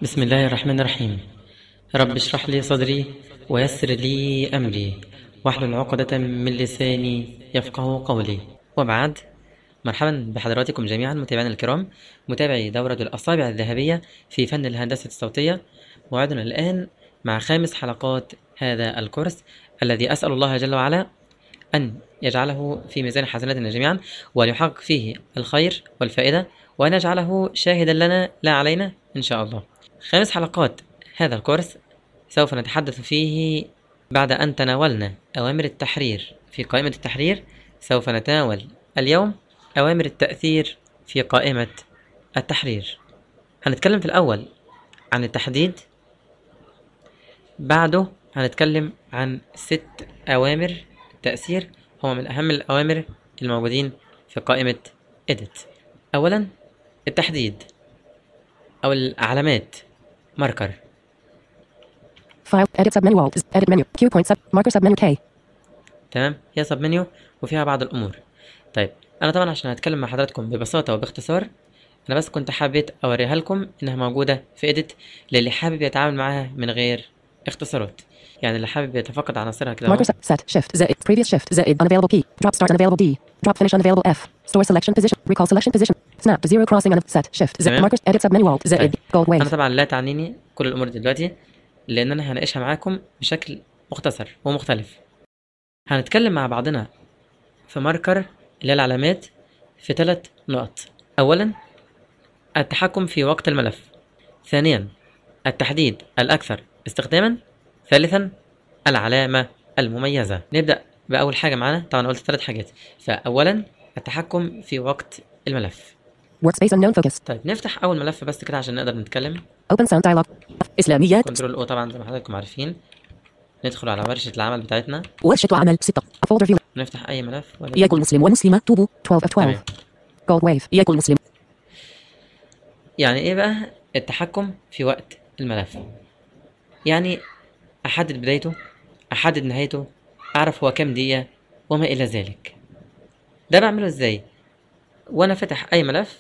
بسم الله الرحمن الرحيم. رب اشرح لي صدري ويسر لي أمري واحلل عقدة من لساني يفقه قولي، وبعد. مرحبا بحضراتكم جميعا متابعينا الكرام، متابعي دورة الأصابع الذهبية في فن الهندسة الصوتية. موعدنا الآن مع خامس حلقات هذا الكورس الذي أسأل الله جل وعلا أن يجعله في ميزان حسناتنا جميعا، وأن يحقق فيه الخير والفائدة، وأن يجعله شاهدا لنا لا علينا إن شاء الله. خامس حلقات هذا الكورس سوف نتحدث فيه بعد أن تناولنا أوامر التحرير في قائمة التحرير. سوف نتناول اليوم أوامر التأثير في قائمة التحرير. هنتكلم في الأول عن التحديد، بعده هنتكلم عن 6 أوامر تأثير هو من أهم الأوامر الموجودين في قائمة Edit. أولا التحديد أو العلامات، ماركر. File, edit submenu alt, edit menu, Q point sub, marker submenu K. تمام، هي سب منيو وفيها بعض الأمور. طيب أنا طبعا عشان هتكلم مع حضراتكم ببساطة وباختصار، أنا بس كنت حابب أوريها لكم إنها موجودة في Edit للي حابب يتعامل معاها من غير اختصارات، يعني اللي حابب يتفقد عناصرها كده Marker اهو. set, shift, Z, previous shift, Z, unavailable P, drop start unavailable D, drop finish unavailable F, store selection position, recall selection position, snap to zero crossing set, shift, Z, تمام. markers, edit submenu alt, Z, طيب gold أنا wave. طبعا لا تعنيني كل الأمور دي دلوقتي، لأن أنا هناقشها معاكم بشكل مختصر ومختلف. هنتكلم مع بعضنا في ماركر اللي هي العلامات في 3 نقط. أولا التحكم في وقت الملف، ثانيا التحديد الأكثر استخداما، ثالثا العلامة المميزة. نبدأ بأول حاجة معانا، طبعا قلت 3 حاجات. فأولا التحكم في وقت الملف. Workspace unknown focus. طيب نفتح أول ملف بس كده عشان نقدر نتكلم. Open sound dialog. إسلاميات. كنترول أو طبعا زي ما حضراتكم عارفين. ندخل على ورشة العمل بتاعتنا، ورشة عمل 6. Folder view. نفتح أي ملف يكن مسلم ومسلمة توبو 12 of 12. تمام. Gold wave. يكن مسلم. يعني إيه بقى التحكم في وقت الملف؟ يعني أحدد بدايته، أحدد نهايته، أعرف هو كام دقيقة وما إلى ذلك. ده بعمله إزاي؟ وأنا فاتح أي ملف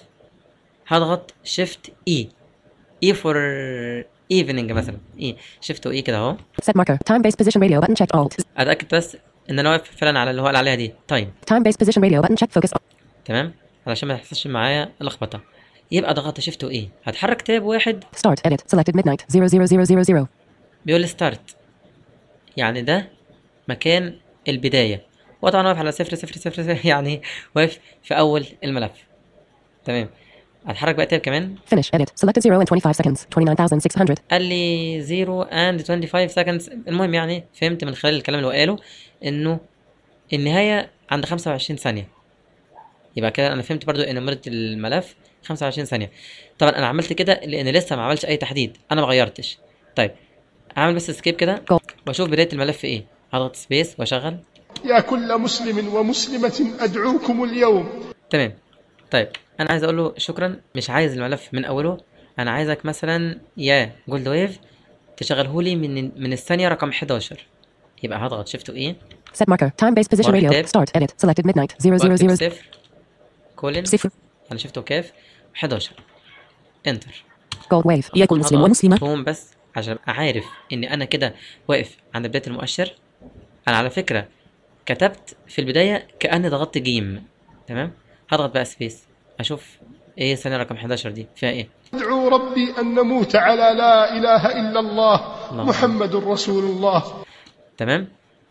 هضغط Shift E for evening مثلا، Shift و E كده أهو. Set marker. Time based position radio button checked alt. أتأكد بس إن أنا واقف فعلا على اللي هو قال عليها دي Time based position radio button check focus. تمام، علشان ما تحصلش معايا لخبطة. يبقى ضغطت Shift و E، هتحرك تاب واحد Start edit selected midnight 00000. بيقول لي ستارت، يعني ده مكان البداية، وطبعا واقف على 00000 يعني واقف في أول الملف. تمام، هتحرك بقى تاب كمان. Finish edit selected 0 and 25 seconds 29600. قال لي 0 and 25 seconds. المهم يعني فهمت من خلال الكلام اللي هو قاله إنه النهاية عند 25 ثانية. يبقى كده أنا فهمت برضو إن مدة الملف 25 ثانية. طبعا أنا عملت كده لأن لسه ما عملش أي تحديد، أنا ما غيرتش. طيب أعمل بس سكيب كده وأشوف بداية الملف إيه. هضغط سبيس وأشغل. يا كل مسلم ومسلمة أدعوكم اليوم. تمام. طيب أنا عايز أقول له شكرا، مش عايز الملف من أوله، أنا عايزك مثلا يا جولد ويف تشغله لي من الثانية رقم 11. يبقى هضغط شيفت وإيه. Set marker. Time based position radio. وأكتب. Start edit selected midnight 000. واكتب 0 كولن 0. يعني شيفت وكاف 11 انتر. Gold wave. يكن مسلم ومسلمة. توم بس عشان ابقى عارف ان انا كده واقف عند بداية المؤشر. انا على فكرة كتبت في البداية كأني ضغطت جيم. تمام، هضغط بقى سبيس اشوف ايه ثانية رقم 11 دي فيها ايه. ادعو ربي أن نموت على لا إله إلا الله محمد رسول الله. تمام،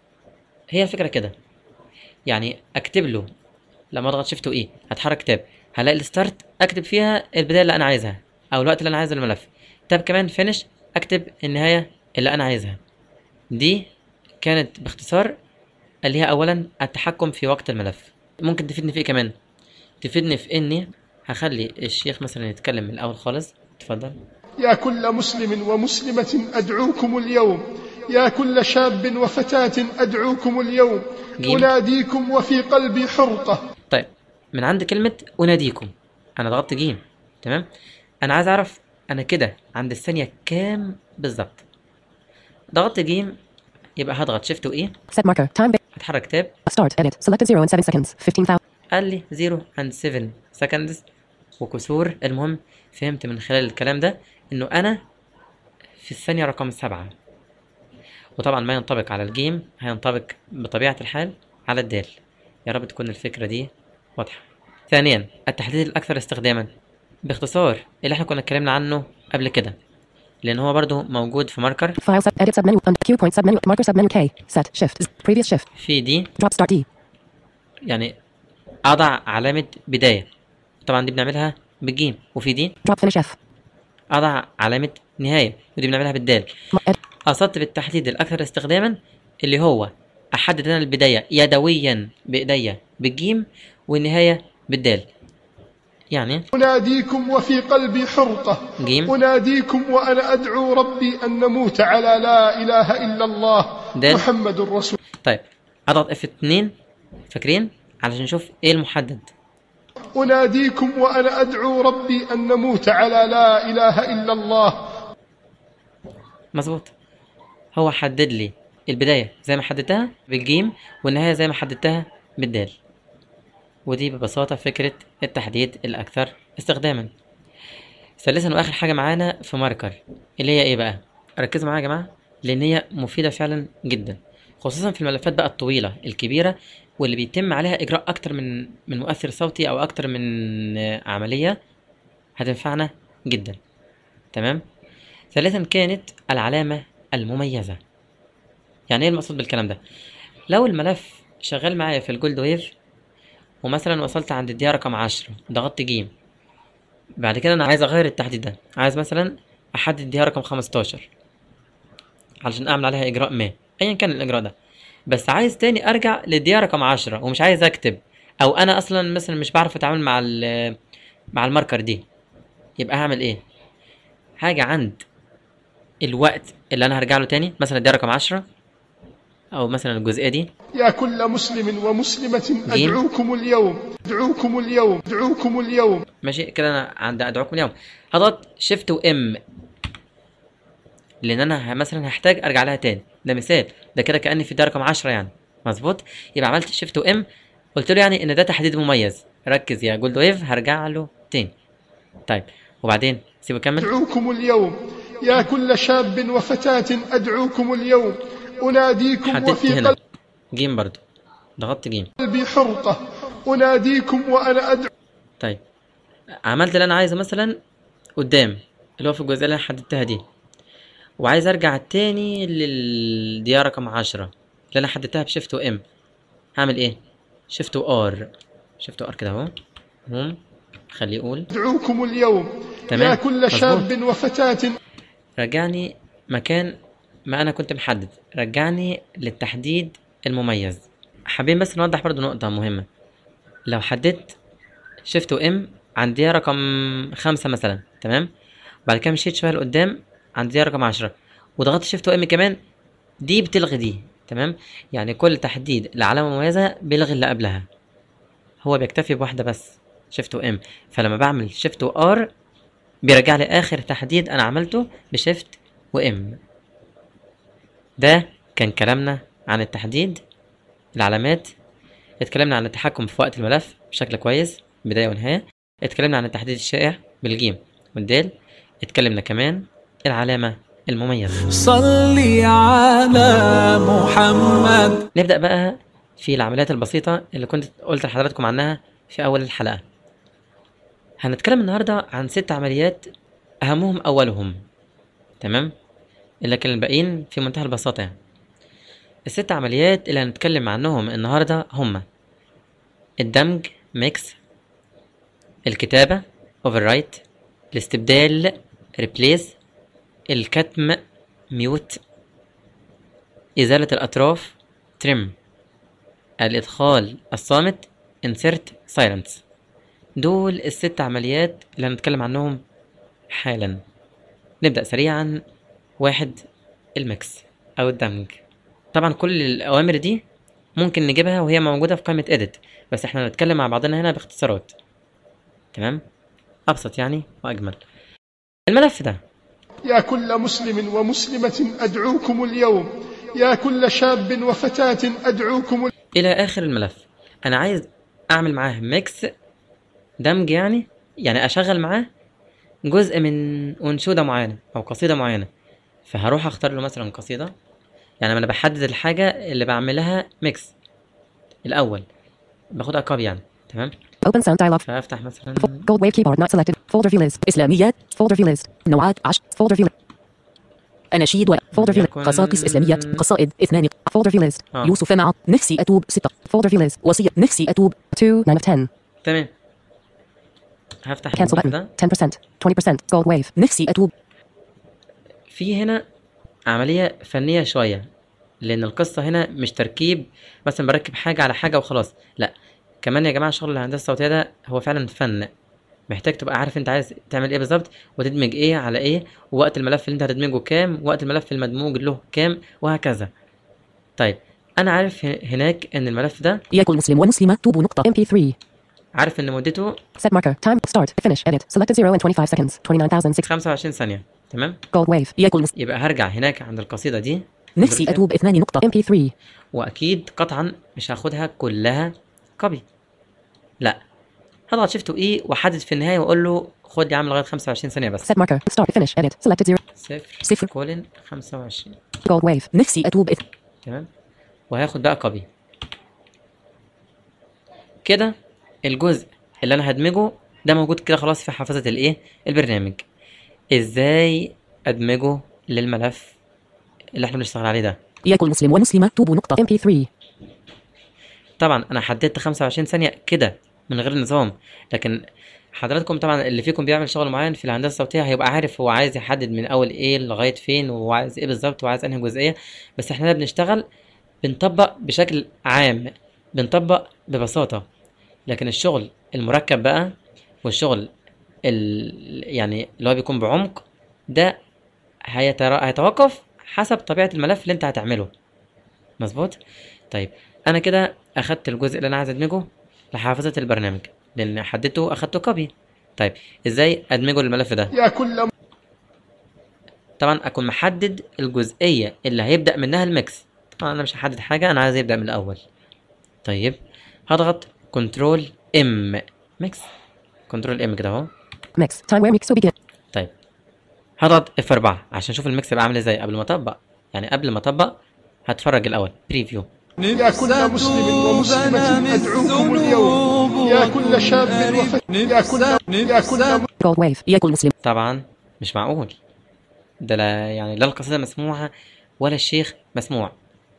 هي الفكرة كده. يعني اكتب له لما اضغط شيفت وايه هتحرك تاب، هلاقي الستارت اكتب فيها البداية اللي انا عايزها او الوقت اللي انا عايزه الملف. تاب كمان فينش اكتب النهاية اللي انا عايزها. دي كانت باختصار اللي هي اولا التحكم في وقت الملف. ممكن تفيدني في ايه كمان؟ تفيدني في اني هخلي الشيخ مثلا يتكلم من الاول خالص. اتفضل. يا كل مسلم ومسلمة أدعوكم اليوم، يا كل شاب وفتاة أدعوكم اليوم. جيم. أناديكم وفي قلبي حرقة. طيب من عند كلمة اناديكم انا ضغطت جيم. تمام، انا عايز اعرف انا كده عند الثانية كام بالظبط. ضغطت جيم، يبقى هضغط شيفت وايه. Set marker. Time based. هتحرك تاب. Start edit selected 0 and 7 seconds 15,000. قال لي 0 and 7 seconds وكسور. المهم فهمت من خلال الكلام ده انه انا في الثانية رقم 7. وطبعا ما ينطبق على الجيم هينطبق بطبيعة الحال على الدال. يا رب تكون الفكرة دي واضحة. ثانيا، التحديد الأكثر استخداما، باختصار اللي احنا كنا اتكلمنا عنه قبل كده، لأن هو برضو موجود في ماركر. File sub edit submenu Q point submenu marker submenu K set shift previous shift في دي drop start D يعني أضع علامة بداية، طبعا دي بنعملها بالجيم. وفي دي drop finish F أضع علامة نهاية، ودي بنعملها بالدال. edit قصدت بالتحديد الأكثر استخداما اللي هو أحدد أنا البداية يدويا بإيديا بالجيم والنهاية بالدال. يعني أناديكم وفي قلبي حرقة، جيم أناديكم وأنا أدعو ربي أن نموت على لا إله إلا الله دال. محمد رسول. طيب أضغط F2 فاكرين علشان نشوف إيه المحدد. أناديكم وأنا أدعو ربي أن نموت على لا إله إلا الله. مظبوط، هو حدد لي البداية زي ما حددتها بالجيم والنهاية زي ما حددتها بالدال. ودي ببساطة فكرة التحديد الأكثر استخداما. ثالثا وآخر حاجة معانا في ماركر اللي هي إيه بقى؟ ركزوا معايا يا جماعة لأن هي مفيدة فعلا جدا، خصوصا في الملفات بقى الطويلة الكبيرة واللي بيتم عليها إجراء أكتر من مؤثر صوتي أو أكتر من عملية، هتنفعنا جدا. تمام. ثالثا كانت العلامة المميزة. يعني ايه المقصود بالكلام ده؟ لو الملف شغال معايا في الجولد ويف ومثلا وصلت عند الدقيقة رقم 10 ضغطت جيم، بعد كده انا عايز اغير التحديد ده، عايز مثلا احدد الدقيقة رقم 15 علشان اعمل عليها اجراء ما ايا كان الاجراء ده، بس عايز تاني ارجع للدقيقة رقم 10 ومش عايز اكتب، او انا اصلا مثلا مش بعرف اتعامل مع الماركر دي، يبقى هعمل ايه؟ حاجة عند الوقت اللي انا هرجع له تاني، مثلا الدقيقة رقم 10 او مثلا الجزئية دي. يا كل مسلم ومسلمة أدعوكم اليوم، أدعوكم اليوم، أدعوكم اليوم. ماشي كده انا عند ادعوكم اليوم هضغط شيفت وام لان انا مثلا هحتاج ارجع لها تاني. ده مثال، ده كده كاني في الدرجه رقم 10 يعني. مظبوط، يبقى عملت شيفت وام قلت له يعني ان ده تحديد مميز، ركز يا جولد ويف هرجع له تاني. طيب وبعدين سيبه يكمل. أدعوكم اليوم يا كل شاب وفتاة، أدعوكم اليوم أناديكم حددت وفي هنا جيم برضو، ضغطت جيم. قلبي حرقة أناديكم وأنا أدعو. طيب عملت اللي انا عايزه مثلا قدام اللي هو في الجزئيه اللي انا حددتها دي، وعايز ارجع تاني للديار رقم 10 اللي انا حددتها بشيفت وام، هعمل ايه؟ شيفت وار، شيفت وار كده اهو، خليه يقول أدعوكم اليوم تمام. يا كل شاب مظبوط. وفتاة. رجعني مكان ما انا كنت محدد، رجعني للتحديد المميز. حابين بس نوضح برضو نقطة مهمة، لو حددت شيفت وام عند دقيقة رقم 5 مثلا، تمام، بعد كده مشيت شوية لقدام عند دقيقة رقم 10 وضغطت شيفت وام كمان، دي بتلغي دي. تمام، يعني كل تحديد لعلامة مميزة بيلغي اللي قبلها، هو بيكتفي بواحدة بس شيفت وام. فلما بعمل شيفت وار بيرجع لي اخر تحديد انا عملته بشيفت وام. ده كان كلامنا عن التحديد العلامات. اتكلمنا عن التحكم في وقت الملف بشكل كويس بداية ونهاية، اتكلمنا عن التحديد الشائع بالجيم والدال، اتكلمنا كمان العلامة المميزة. صلي على محمد. نبدأ بقى في العمليات البسيطة اللي كنت قلت لحضراتكم عنها في أول الحلقة. هنتكلم النهاردة عن 6 عمليات أهمهم أولهم، تمام، لكن الباقيين في منتهى البساطة يعني. ال6 عمليات اللي هنتكلم عنهم النهاردة هما الدمج ميكس، الكتابة overwrite، الاستبدال replace، الكتم mute، إزالة الأطراف trim، الإدخال الصامت insert silence. دول ال6 عمليات اللي هنتكلم عنهم حالا. نبدأ سريعا. 1 الميكس أو الدمج. طبعا كل الأوامر دي ممكن نجيبها وهي موجودة في قائمة edit، بس احنا هنتكلم مع بعضنا هنا باختصارات، تمام، أبسط يعني وأجمل. الملف ده يا كل مسلم ومسلمة أدعوكم اليوم يا كل شاب وفتاة أدعوكم إلى آخر الملف. أنا عايز أعمل معاه ميكس، دمج يعني أشغل معاه جزء من أنشودة معينة أو قصيدة معينة، فهروح اختار له مثلا قصيدة. يعني انا بحدد الحاجة اللي بعملها ميكس الاول، باخدها كوبي يعني. تمام. Open sound dialog. فافتح مثلا Gold wave keyboard not selected. Folder view list. إسلاميات. Folder view list. نوعات 10. Folder view. أناشيد و folder view. وليكن قصائص إسلاميات. قصائد 2. Folder view list. يوسف مع نفسي أتوب 6. Folder view list. وصية نفسي أتوب 2 9 of 10. تمام. هفتح Cancel الملف button. ده. 10%. 20%. Gold wave. نفسي أتوب. في هنا عملية فنية شوية، لأن القصة هنا مش تركيب مثلا بركب حاجة على حاجة وخلاص، لأ. كمان يا جماعة شغل الهندسة الصوتية ده هو فعلا فن، محتاج تبقى عارف انت عايز تعمل ايه بالظبط، وتدمج ايه على ايه، ووقت الملف اللي انت هتدمجه كام، وقت الملف المدموج له كام، وهكذا. طيب انا عارف هناك ان الملف ده، يأكل مسلم ومسلمة توب نقطة MP3. عارف ان مدته Set marker. Time. Start. Finish. Edit. Selected 0 and 25 seconds. 29,006. 25 ثانية. تمام. Gold wave. يأكل مسلم. يبقى هرجع هناك عند القصيدة دي، نفسي أتوب 2 نقطة MP3. واكيد قطعا مش هاخدها كلها كوبي، لا، هضغط شيفت واي واحدد في النهايه واقول له خد يا عم لغايه 25 ثانيه بس. Set marker. Start. Finish. Edit. Selected 0. صفر كولن 25. Gold wave. نفسي أتوب. تمام. وهاخد بقى كوبي كده. الجزء اللي انا هدمجه ده موجود كده خلاص في حافظه الايه البرنامج. ازاي ادمجه للملف اللي احنا بنشتغل عليه ده؟ يأكل مسلم ومسلمة توب نقطة MP3. طبعا انا حددت 25 ثانيه كده من غير نظام، لكن حضراتكم طبعا اللي فيكم بيعمل شغل معين في الهندسه الصوتيه هيبقى عارف هو عايز يحدد من اول ايه لغايه فين، وعايز ايه بالظبط، وعايز انهي جزئيه. بس احنا بنشتغل بنطبق بشكل عام، بنطبق ببساطه. لكن الشغل المركب بقى، والشغل يعني اللي هو بيكون بعمق، ده هيتوقف حسب طبيعه الملف اللي انت هتعمله. مظبوط. طيب انا كده اخدت الجزء اللي انا عايز ادمجه لحافظه البرنامج، لان حددته اخدته كوبي. طيب ازاي ادمجه للملف ده؟ يا كل طبعا اكون محدد الجزئيه اللي هيبدا منها الميكس. طبعا انا مش هحدد حاجه، انا عايز يبدا من الاول. طيب هضغط كنترول ام ميكس، كنترول ام كده اهو. Mix. Time where mix will begin. طيب هضغط اف 4 عشان اشوف الميكس يبقى عامل ازاي قبل ما اطبق. يعني قبل ما اطبق هتفرج الاول بريفيو. يا كل مسلم ومسلمة أدعوكم اليوم، يا كل شاب وفتاة، يا كل Gold wave. يأكل مسلم. طبعا مش معقول ده، لا يعني لا القصيدة مسموعة ولا الشيخ مسموع.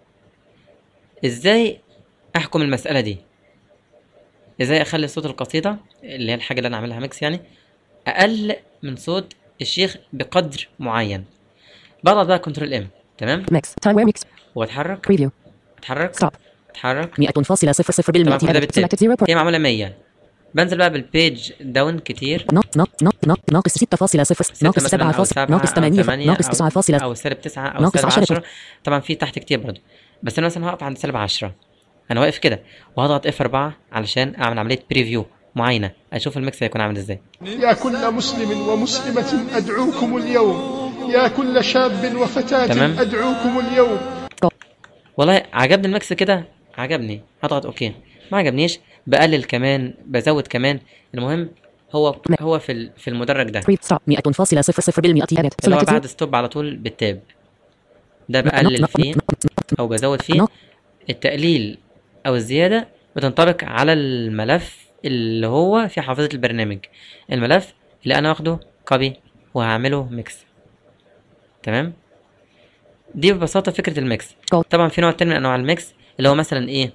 ازاي احكم المسألة دي؟ ازاي اخلي صوت القصيدة اللي هي الحاجة اللي انا عاملها ميكس يعني اقل من صوت الشيخ بقدر معين؟ بضغط بقى كنترول ام. تمام. Mix. Time where mix. واتحرك Preview. اتحرك Stop. اتحرك. 100.00%. طبعا كده Edit. بالتالي Selected 0. هي معمولة 100. بنزل بقى بالبيج داون كتير، ناقص 6.0. ناقص 7. ناقص 8. ناقص 9. او سالب 9 او ناقص سالب 10. 10. طبعا في تحت كتير برضه، بس انا مثلا هقف عند سالب 10. انا واقف كده وهضغط اف 4 علشان اعمل عمليه بريفيو معينه، اشوف الميكس هيكون عامل ازاي. يا كل مسلم ومسلمة أدعوكم اليوم، يا كل شاب وفتاة تمام. أدعوكم اليوم. والله عجبني الميكس كده، عجبني، هضغط اوكي. ما عجبنيش بقلل كمان، بزود كمان. المهم هو في المدرج ده Stop. 100.00%. Edit. اللي هو Selected 0. بعد ستوب على طول بالتاب، ده بقلل فيه او بزود فيه. التقليل او الزيادة بتنطبق على الملف اللي هو في حافظة البرنامج، الملف اللي انا واخده كوبي وهعمله ميكس. تمام. دي ببساطة فكرة الميكس. طبعا في نوع تاني من انواع الميكس اللي هو مثلا ايه،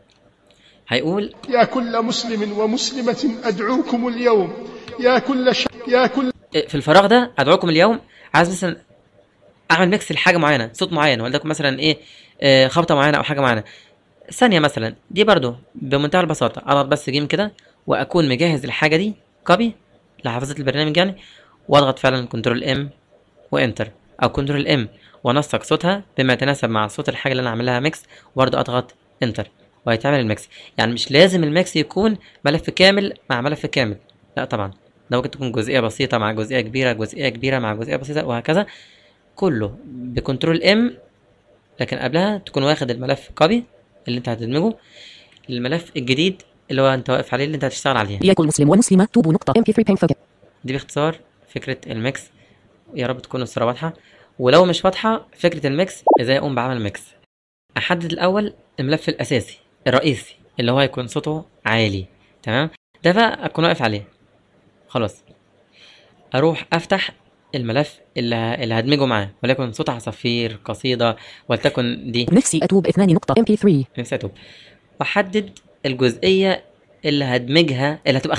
هيقول يا كل مسلم ومسلمة أدعوكم اليوم، يا كل يا كل في الفراغ ده ادعوكم اليوم، عايز مثلا اعمل ميكس لحاجة معينة، صوت معين، ولدكم مثلا ايه خبطة معينة او حاجة معينة ثانية مثلا. دي برضو بمنتهى البساطة اضغط بس جيم كده واكون مجهز الحاجة دي كوبي لحافظة البرنامج يعني، واضغط فعلا كنترول ام وانتر، او كنترول ام وانسق صوتها بما يتناسب مع صوت الحاجة اللي انا عاملها ميكس، وبرضو اضغط انتر وهيتعمل الميكس. يعني مش لازم الميكس يكون ملف كامل مع ملف كامل، لا طبعا، ده ممكن تكون جزئية بسيطة مع جزئية كبيرة، جزئية كبيرة مع جزئية بسيطة، وهكذا كله بكنترول ام. لكن قبلها تكون واخد الملف كوبي اللي انت هتدمجه للملف الجديد اللي هو انت واقف عليه اللي انت هتشتغل عليه. يأكل مسلم ومسلمة توب نقطة MP3 paint focus. دي باختصار فكرة الميكس، يا رب تكون الصورة واضحة. ولو مش واضحه فكره الميكس ازاي اقوم بعمل ميكس. احدد الاول الملف الاساسي الرئيسي اللي هو هيكون صوته عالي، تمام، ده بقى اكون واقف عليه خلاص. اروح افتح الملف اللي هدمجه معاه، وليكن صوت عصافير، قصيده، ولتكن دي نفسي أتوب 2 نقطة MP3. نفسي اتوب، واحدد الجزئيه اللي هدمجها اللي هتبقى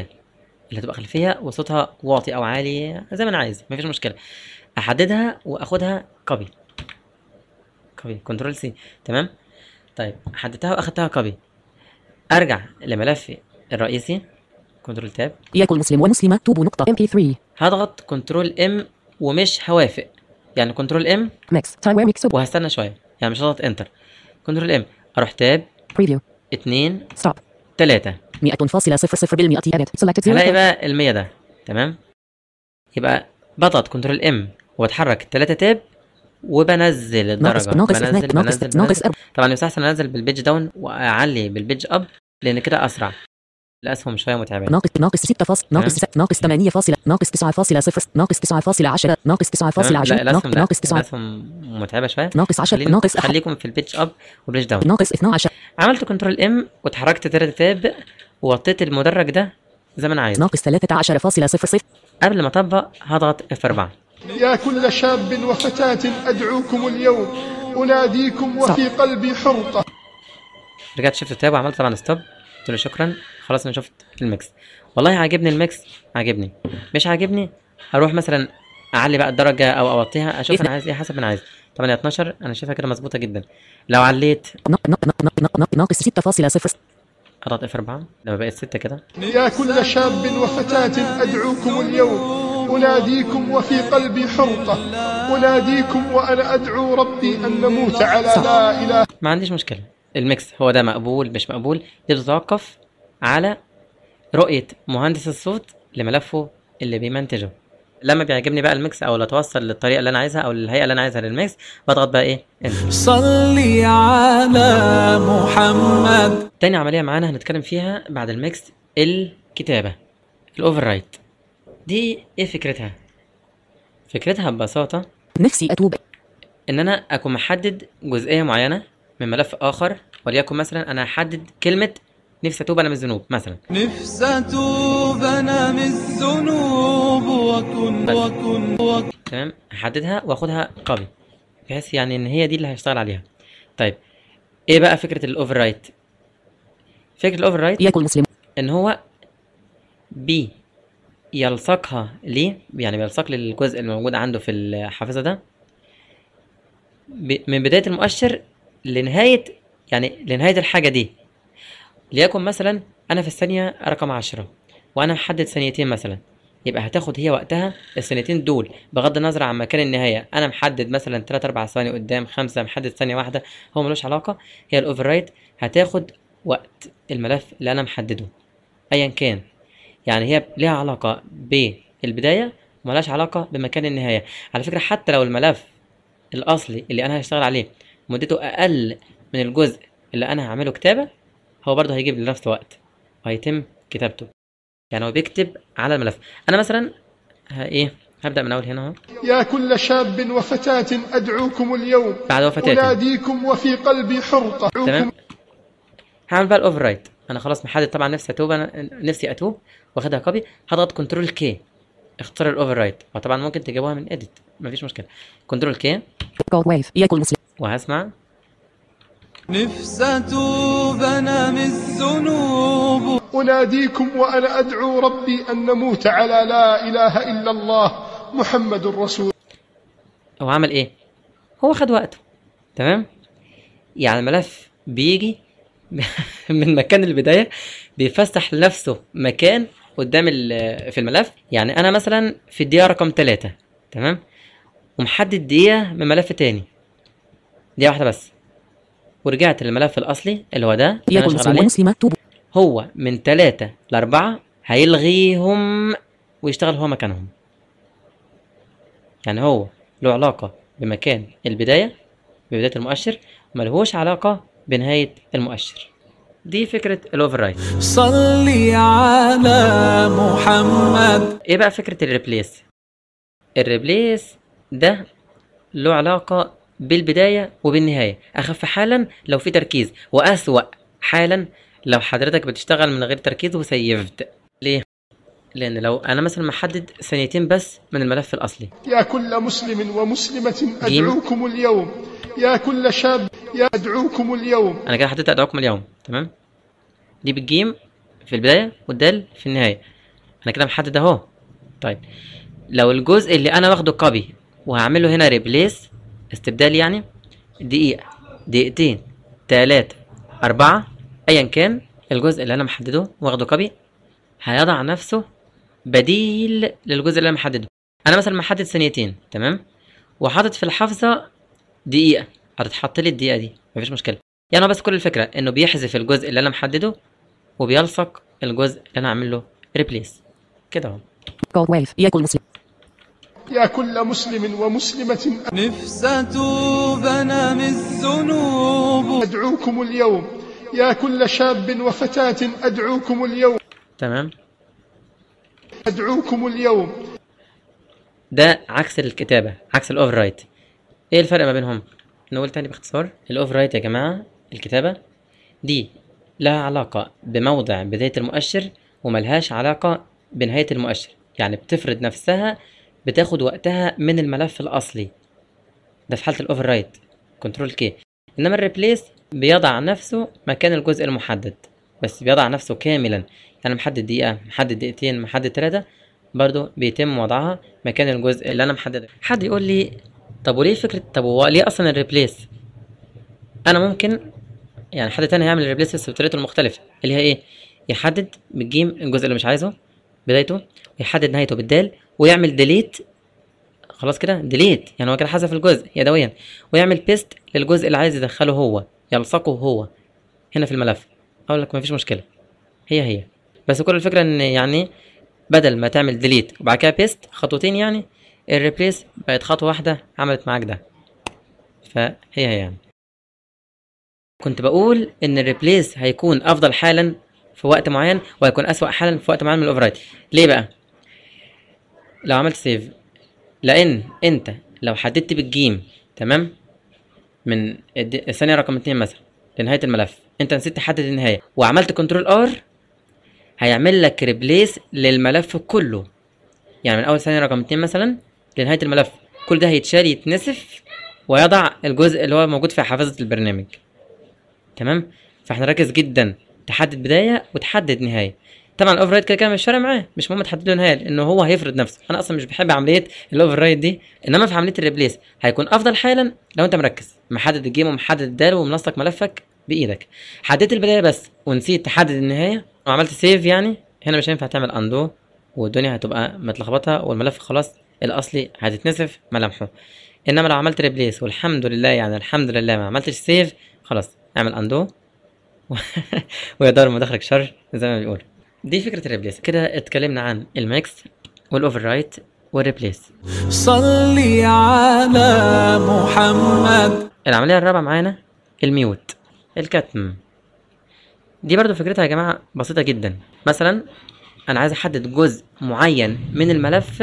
خلفيه وصوتها واطي او عالي زي ما انا عايز، مفيش مشكله. احددها واخدها كوبي كنترول سي، تمام. طيب حددتها واخدتها كوبي، ارجع لملفي الرئيسي كنترول تاب، ياكل مسلم ومسلمة توبوا نقطة MP3. هضغط كنترول ام ومش هوافق، يعني كنترول ام Mix time where mix وهستنى شويه، يعني مش هضغط انتر. كنترول ام اروح تاب preview 2 stop 3 100.00% edit selected 0. هلاقي بقى ال100 ده، تمام. يبقى بضغط كنترول ام واتحرك 3 تاب وبنزل الدرجه، بنزل. طبعا يستحسن انزل بالبيج داون واعلي بالبيج اب لان كده اسرع. الاسهم شويه متعبه. ناقص 6 فاصل ناقص 8 فاصل ناقص 9.0 ناقص 9.10 ناقص 9.10 ناقص 9 الاسهم متعبه شويه. ناقص 10 ناقص خليكم في البيج اب والبيج داون. ناقص 12 عملت كنترول ام واتحركت 3 تاب ووطيت المدرج ده زي ما انا عايز. ناقص 13.00. قبل ما اطبق هضغط F4. يا كل شاب وفتاة أدعوكم اليوم أناديكم وفي قلبي حرقة. رجعت شفت تاب وعملت طبعا ستوب، قلت له شكرا خلاص انا شفت الميكس. والله عاجبني الميكس، عاجبني. مش عاجبني هروح مثلا اعلي بقى الدرجه او اوطيها، اشوف انا عايز ايه حسب ما انا عايز. طبعا 12 انا شايفها كده مظبوطه جدا. لو عليت ناقص 6.0 اضغط F4 لما بقت 6 كده. يا كل شاب وفتاة أدعوكم اليوم أناديكم وفي قلبي حرقة. أناديكم وأنا أدعو ربي أن نموت على لا إله. ما عنديش مشكله، الميكس هو ده مقبول مش مقبول دي بتتوقف على رؤيه مهندس الصوت لملفه اللي بيمنتجه. لما بيعجبني بقى الميكس او اتوصل للطريقه اللي انا عايزها او الهيئه اللي انا عايزها للميكس بضغط بقى ايه انتر. صلي على محمد. تاني عمليه معانا هنتكلم فيها بعد الميكس الكتابه، الاوفر رايت. دي ايه فكرتها؟ فكرتها ببساطه نفسي أتوب ان انا اكون محدد جزئيه معينه من ملف اخر، وليكن مثلا انا احدد كلمه نفسي اتوب انا من الذنوب مثلا. نفسي اتوب انا من الذنوب وكن تمام، هحددها واخدها كوبي بحيث يعني ان هي دي اللي هشتغل عليها. طيب ايه بقى فكره الاوفر رايت؟ فكره الاوفر رايت ياكل مسلم ان هو يلصقها ليه، يعني بيلصق لي الجزء الموجود عنده في الحافظه ده من بدايه المؤشر لنهايه، يعني لنهايه الحاجه دي. ليكن مثلا انا في الثانيه رقم 10 وانا محدد ثانيتين مثلا، يبقى هتاخد هي وقتها الثانيتين دول بغض النظر عن مكان النهايه. انا محدد مثلا 3 4 ثواني قدام، 5 محدد ثانيه واحده، هو ملوش علاقه. هي الاوفر رايت هتاخد وقت الملف اللي انا محدده ايا كان، يعني هي ليها علاقه بالبدايه وملهاش علاقه بمكان النهايه. على فكره حتى لو الملف الاصلي اللي انا هشتغل عليه مدته اقل من الجزء اللي انا هعمله كتابه، هو برضه هيجيب لنفس وقت وهيتم كتابته، يعني هو بيكتب على الملف. انا مثلا هبدا من اول هنا اهو. يا كل شاب وفتاة أدعوكم اليوم بعد وفتاة أناديكم وفي قلبي حرقة. تمام، هعمل بقى الاوفر رايت. انا خلاص محدد طبعا نفسي اتوب واخدها كوبي، هضغط كنترول كي اختار الاوفر رايت، وطبعا ممكن تجيبوها من اديت مفيش مشكله. كنترول كي جولد ويف ياكل مسلم وهسمع. نفسي اتوب انا من الذنوب. أناديكم وأنا أدعو ربي أن نموت على لا إله إلا الله محمد رسول. هو عمل ايه؟ هو خد وقته، تمام. يعني الملف بيجي من مكان البدايه بيفسح لنفسه مكان قدام في الملف. يعني انا مثلا في الدقيقه رقم 3 تمام، ومحدد دقيقه من ملف تاني، دقيقه واحده بس، ورجعت للملف الاصلي اللي هو ده ياكل مسلم ومسلمة توب. هو من 3 ل4 هيلغيهم ويشتغل هو مكانهم. يعني هو له علاقة بمكان البداية ببداية المؤشر، وملهوش علاقة بنهاية المؤشر. دي فكرة الاوفر رايت. صلي على محمد. ايه بقى فكرة الريبليس؟ الريبليس ده له علاقة بالبداية وبالنهاية، أخف حالا لو في تركيز، وأسوأ حالا لو حضرتك بتشتغل من غير تركيز وسيفت. ليه؟ لأن لو أنا مثلا محدد ثانيتين بس من الملف الأصلي. يا كل مسلم ومسلمة أدعوكم اليوم، يا كل شاب أدعوكم اليوم. أنا كده حددت أدعوكم اليوم، تمام؟ دي بالجيم في البداية والدال في النهاية. أنا كده محدد أهو. طيب لو الجزء اللي أنا واخده كوبي وهعمله هنا ريبليس، استبدال يعني، دقيقة، دقيقتين، 3، 4، أيا كان الجزء اللي أنا محدده واخده كوبي هيضع نفسه بديل للجزء اللي أنا محدده. أنا مثلا محدد ثانيتين، تمام؟ وحاطط في الحافظة دقيقة، هتتحط لي الدقيقة دي، مفيش مشكلة. يعني هو بس كل الفكرة إنه بيحذف الجزء اللي أنا محدده وبيلصق الجزء اللي أنا أعمل له ريبليس كده أهو. Gold wave. يا كل مسلم. يا كل مسلم ومسلمة نفسة بنام الذنوب أدعوكم اليوم، يا كل شاب وفتاة أدعوكم اليوم، تمام؟ أدعوكم اليوم. ده عكس الكتابة، عكس الأوفر رايت. إيه الفرق ما بينهم؟ نقول تاني باختصار. الأوفر رايت يا جماعة الكتابة دي لها علاقة بموضع بداية المؤشر وملهاش علاقة بنهاية المؤشر، يعني بتفرض نفسها، بتاخد وقتها من الملف الأصلي. ده في حالة الأوفر رايت، كنترول كي. إنما الريبليس بيضع نفسه مكان الجزء المحدد، بس بيضع نفسه كاملا. يعني محدد دقيقة، محدد دقيقتين، محدد 3، برضو بيتم وضعها مكان الجزء اللي أنا محدده. حد يقول لي طب وليه فكرة، طب هو ليه أصلا الريبليس؟ أنا ممكن يعني حد تاني هيعمل الريبليس بس بطريقته المختلفة، اللي هي إيه؟ يحدد بالجيم الجزء اللي مش عايزه بدايته، ويحدد نهايته بالدال، ويعمل ديليت. خلاص كده ديليت، يعني هو كده حذف الجزء يدويا، ويعمل بيست للجزء اللي عايز يدخله هو، يلصقه هو هنا في الملف. اقول لك مفيش مشكله، هي بس كل الفكره ان يعني بدل ما تعمل ديليت وبعد كده بيست خطوتين، يعني الريبليس بقت خطوه واحده عملت معاك ده. فهي يعني كنت بقول ان الريبليس هيكون افضل حالا في وقت معين، وهيكون اسوأ حالا في وقت معين من الاوفرايت. ليه بقى؟ لو عملت سيف، لان انت لو حددت بالجيم، تمام، من الثانيه رقم 2 مثلا لنهايه الملف، انت نسيت تحدد النهايه وعملت كنترول ار، هيعمل لك ريبليس للملف كله. يعني من اول ثانيه رقم 2 مثلا لنهايه الملف، كل ده هيتشال يتنسف ويضع الجزء اللي هو موجود في حافظه البرنامج. تمام؟ فاحنا نركز جدا، تحدد بدايه وتحدد نهايه. طبعا الاوفر رايت كده مش فارق معاه، مش مهم تحدد له نهايه لانه هو هيفرض نفسه. انا اصلا مش بحب عمليه الاوفر رايت دي، انما في عمليه الريبليس هيكون افضل حالا لو انت مركز، محدد الجيم ومحدد الدال ومنسق ملفك بايدك. حددت البدايه بس ونسيت تحدد النهايه وعملت سيف، يعني هنا مش هينفع تعمل اندو، والدنيا هتبقى متلخبطه والملف خلاص الاصلي هتتنسف ملامحه. انما لو عملت ريبليس والحمد لله، يعني الحمد لله ما عملتش سيف، خلاص اعمل اندو ويا دار مدخلك شر زي ما بيقولوا. دي فكرة الريبليس. كده اتكلمنا عن الميكس والاوفر رايت والريبليس. صلي على محمد. العملية الرابعة معانا الميوت، الكتم. دي برضو فكرتها يا جماعة بسيطة جدا. مثلا انا عايز احدد جزء معين من الملف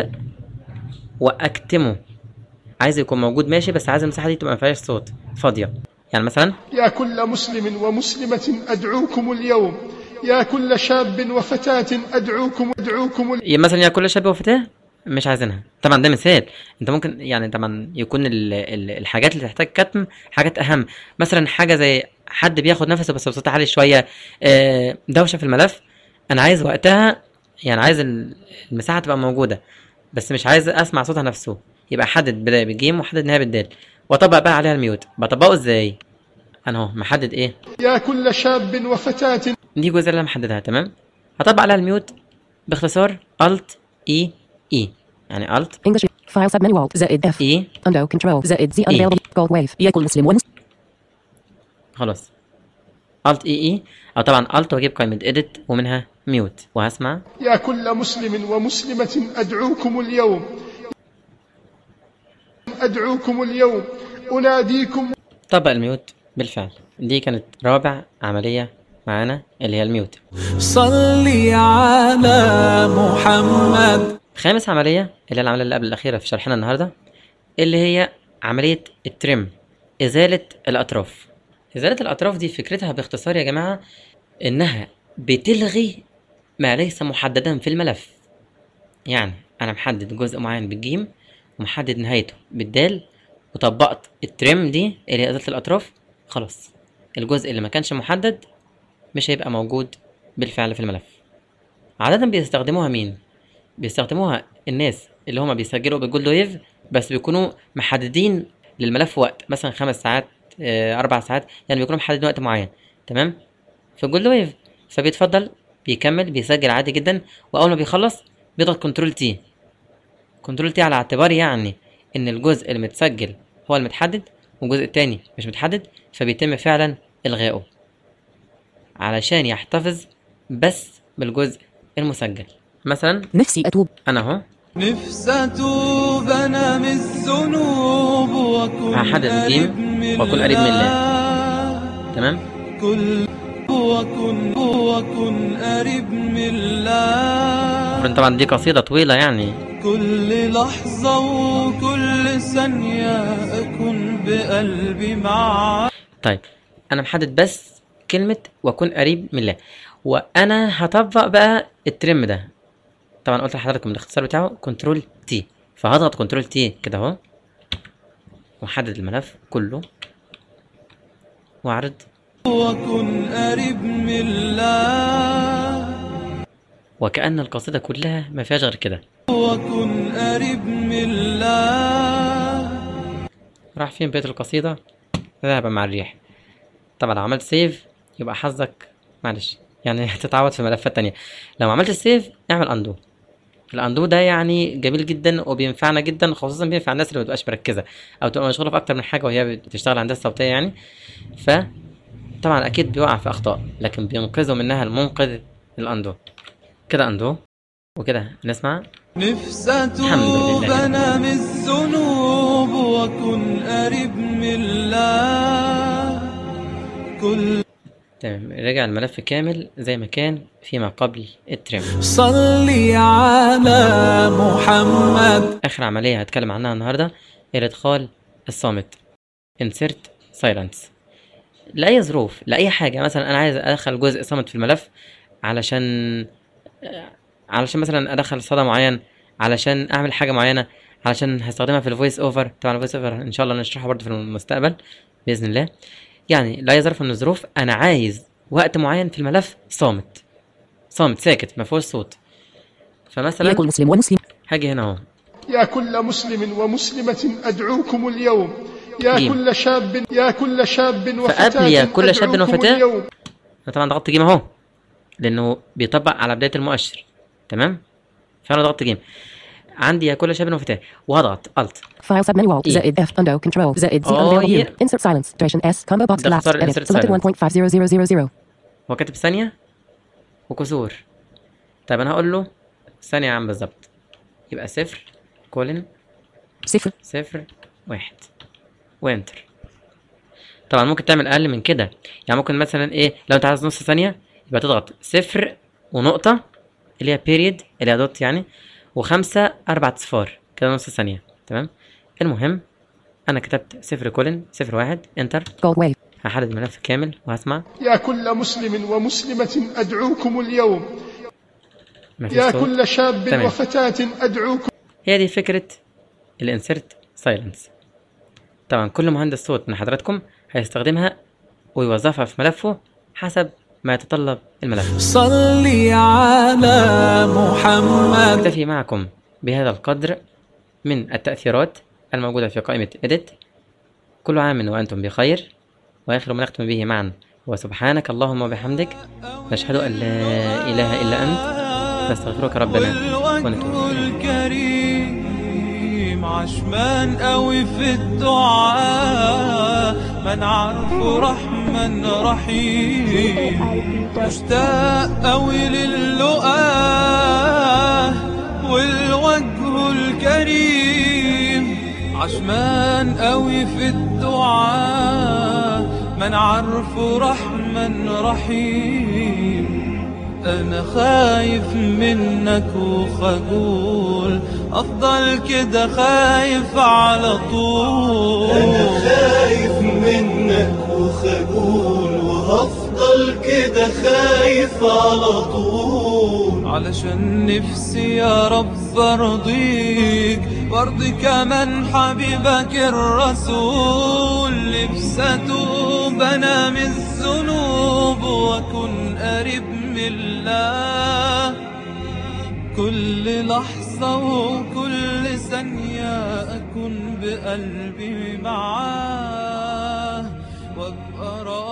واكتمه، عايز يكون موجود ماشي، بس عايز المساحة دي تبقى مفيهاش صوت، فاضية. يعني مثلا يا كل مسلم ومسلمة أدعوكم اليوم، يا كل شاب وفتاة أدعوكم مثلا يا كل شاب وفتاة مش عايزينها. طبعا ده مثال، انت ممكن يعني طبعا يكون الحاجات اللي تحتاج كتم حاجات اهم. مثلا حاجة زي حد بياخد نفسه بس بصوت عالي شوية، دوشة في الملف، انا عايز وقتها يعني عايز المساحة تبقى موجودة بس مش عايز اسمع صوتها نفسه، يبقى حدد بداية بالجيم وحدد نهاية بالدال، واطبق بقى عليها الميوت. بطبقه ازاي؟ انا اهو محدد ايه، يا كل شاب وفتاة، دي جزء اللي انا محددها، تمام. هطبق عليها الميوت باختصار Alt E E، يعني Alt English. File sub menu Alt زائد F. E Undo Control زائد Z. E. Unavailable. Gold wave. يا كل مسلم خلاص Alt E E، او طبعا Alt واجيب قائمة Edit ومنها ميوت وهسمع. يا كل مسلم ومسلمة أدعوكم اليوم، أدعوكم اليوم، أناديكم. طبق الميوت بالفعل. دي كانت رابع عملية معانا اللي هي الميوت. صلي على محمد. خامس عملية اللي هي العملية اللي قبل الأخيرة في شرحنا النهاردة، اللي هي عملية الترم، إزالة الأطراف. إزالة الأطراف دي فكرتها باختصار يا جماعة إنها بتلغي ما ليس محددا في الملف. يعني أنا محدد جزء معين بالجيم ومحدد نهايته بالدال، وطبقت الترم دي اللي هي إزالة الأطراف، خلاص الجزء اللي ما كانش محدد مش هيبقى موجود بالفعل في الملف. عادة بيستخدموها مين؟ بيستخدموها الناس اللي هما بيسجلوا بالجولد ويف، بس بيكونوا محددين للملف وقت، مثلا 5 ساعات 4 ساعات، يعني بيكونوا محددين وقت معين، تمام، في الجولد ويف. فبيتفضل بيكمل بيسجل عادي جدا، واول ما بيخلص بيضغط كنترول تي. كنترول تي على اعتبار يعني ان الجزء اللي متسجل هو المتحدد والجزء التاني مش متحدد، فبيتم فعلا الغائه علشان يحتفظ بس بالجزء المسجل. مثلا نفسي أتوب. انا اهو نفسي أتوب أنا من الذنوب هحدد الجيم واكون قريب من الله، تمام، وكن قريب من الله. طبعا دي قصيدة طويلة يعني. كل لحظة وكل ثانية أكون بقلبي معاك. طيب أنا محدد بس كلمة وكن قريب من الله، وأنا هطبق بقى الترم ده. طبعا قلت لحضراتكم الاختصار بتاعه كنترول تي، فهضغط كنترول تي كده اهو وحدد الملف كله واعرض وكن قريب من الله، وكأن القصيدة كلها ما فيهاش غير كده. وكن قريب من الله. راح فين بقية القصيدة؟ ذهب مع الريح. طبعا لو عملت سيف يبقى حظك معلش يعني هتتعوض في ملفات تانية. لو ما عملتش سيف اعمل اندو. الاندو ده يعني جميل جدا وبينفعنا جدا، خصوصا بينفع الناس اللي ما بتبقاش مركزة او تبقى مشغولة في اكتر من حاجة وهي بتشتغل هندسة صوتية يعني. طبعا اكيد بيقع في اخطاء، لكن بينقذوا منها المنقذ الاندو. كده اندو وكده نسمع. نفسي أتوب أنا من الذنوب وكن قريب من الله. تمام، رجع الملف كامل زي ما كان فيما قبل الترم. صلي على محمد. اخر عملية هتكلم عنها النهاردة الادخال الصامت، insert silence. لأي ظروف لأي حاجة، مثلا أنا عايز أدخل جزء صامت في الملف علشان مثلا أدخل صدى معين، علشان أعمل حاجة معينة، علشان هستخدمها في الفويس أوفر. طبعا الفويس أوفر إن شاء الله نشرحه برضه في المستقبل بإذن الله. يعني لا ظرف من الظروف أنا عايز وقت معين في الملف صامت ساكت ما فيهوش صوت. فمثلا يا كل مسلم ومسلم. هاجي هنا اهو. يا كل مسلم ومسلمة أدعوكم اليوم، يا جيم. كل شاب وفتاة فقبل يا كل شاب أدعوكم وفتاة اليوم. أنا طبعا ضغطت جيم اهو لأنه بيطبق على بداية المؤشر، تمام، فأنا ضغطت جيم. عندي يا كل شاب وفتاة وهضغط Alt File sub menu Alt زائد F undo control زائد Z unavailable here. here. Insert silence duration S combo box ده collapsed اختصار edit insert selected silence. 1.50000. هو كاتب ثانية وكسور. طيب أنا هقول له ثانية يا عم بالظبط، يبقى 0:01 وانتر. طبعا ممكن تعمل أقل من كده، يعني ممكن مثلا إيه لو أنت عايز نص ثانية يبقى تضغط 0 ونقطة اللي هي period اللي هي دوت يعني، و5 4 صفار كده نص ثانية، تمام. المهم أنا كتبت 0:01 انتر. Gold wave. هحدد الملف كامل وهسمع. يا كل مسلم ومسلمة أدعوكم اليوم، مفيش يا صوت. كل شاب تمام. وفتاة أدعوكم. هي دي فكرة الانسرت سايلنس. طبعا كل مهندس صوت من حضراتكم هيستخدمها ويوظفها في ملفه حسب ما يتطلب الملف. صلي على محمد. أكتفي معكم بهذا القدر من التأثيرات الموجودة في قائمة edit. كل عام وأنتم بخير، وآخر ما نختم به معا وسبحانك اللهم وبحمدك نشهد أن لا إله إلا أنت نستغفرك ربنا ونتوب الكريم عشمان قوي في الدعاء، من عارفه رحمن رحيم، مشتاق قوي للقاه والوجه الكريم، عشمان قوي في الدعاء، من عارفه رحمن رحيم، أنا خايف منك وخجول، أفضل كده خايف على طول. أنا خايف منك وخجول، وهفضل كده خايف على طول. علشان نفسي يا رب أرضيك وارضي كمان حبيبك الرسول. نفسي أتوب أنا من الذنوب وأكون قريب من الله. كل لحظة وكل ثانية أكون بقلبي معاه، وأبقى راضي